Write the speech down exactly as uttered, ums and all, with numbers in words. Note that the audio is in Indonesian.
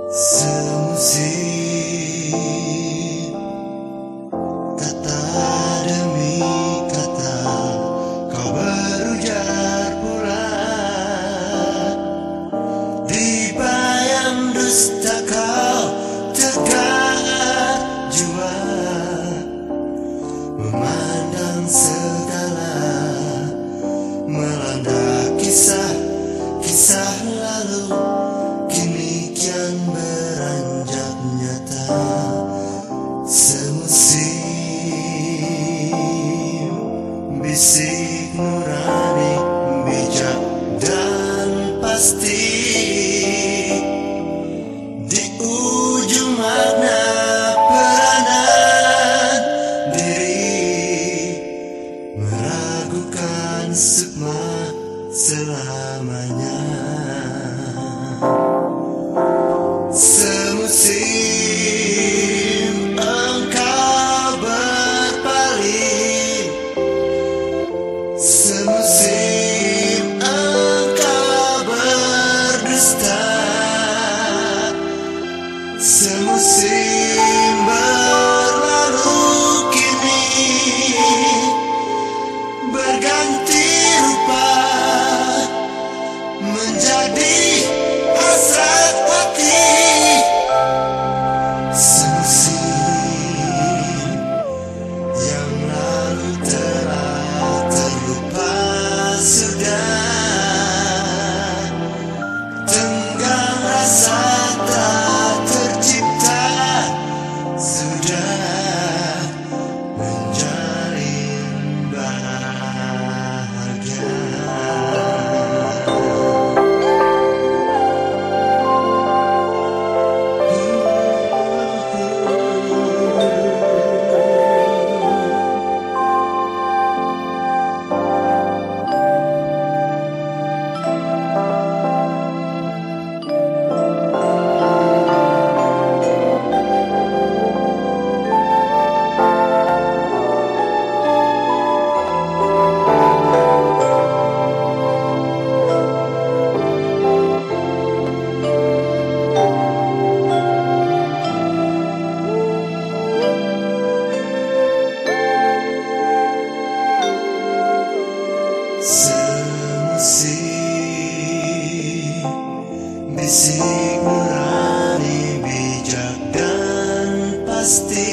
Semusim, kata demi kata, kau berujar pula. Di bayang dusta kau tegak jua, memandang segala, melanda kisah-kisah lalu. Kini kian beranjak nyata. Semusim, bisik nurani, bijak dan pasti. Di ujung makna peranan diri, meragukan sukma selamanya. Semusim engkau berpaling, semusim engkau berdusta, semusim berlalu kini berganti rupa, menjadi hasrat hati. Semusim yang lalu telah terlupa sudah, tenggang rasa tak tercipta sudah, menjalin bahagia. Semusim, bisik nurani, bijak dan pasti.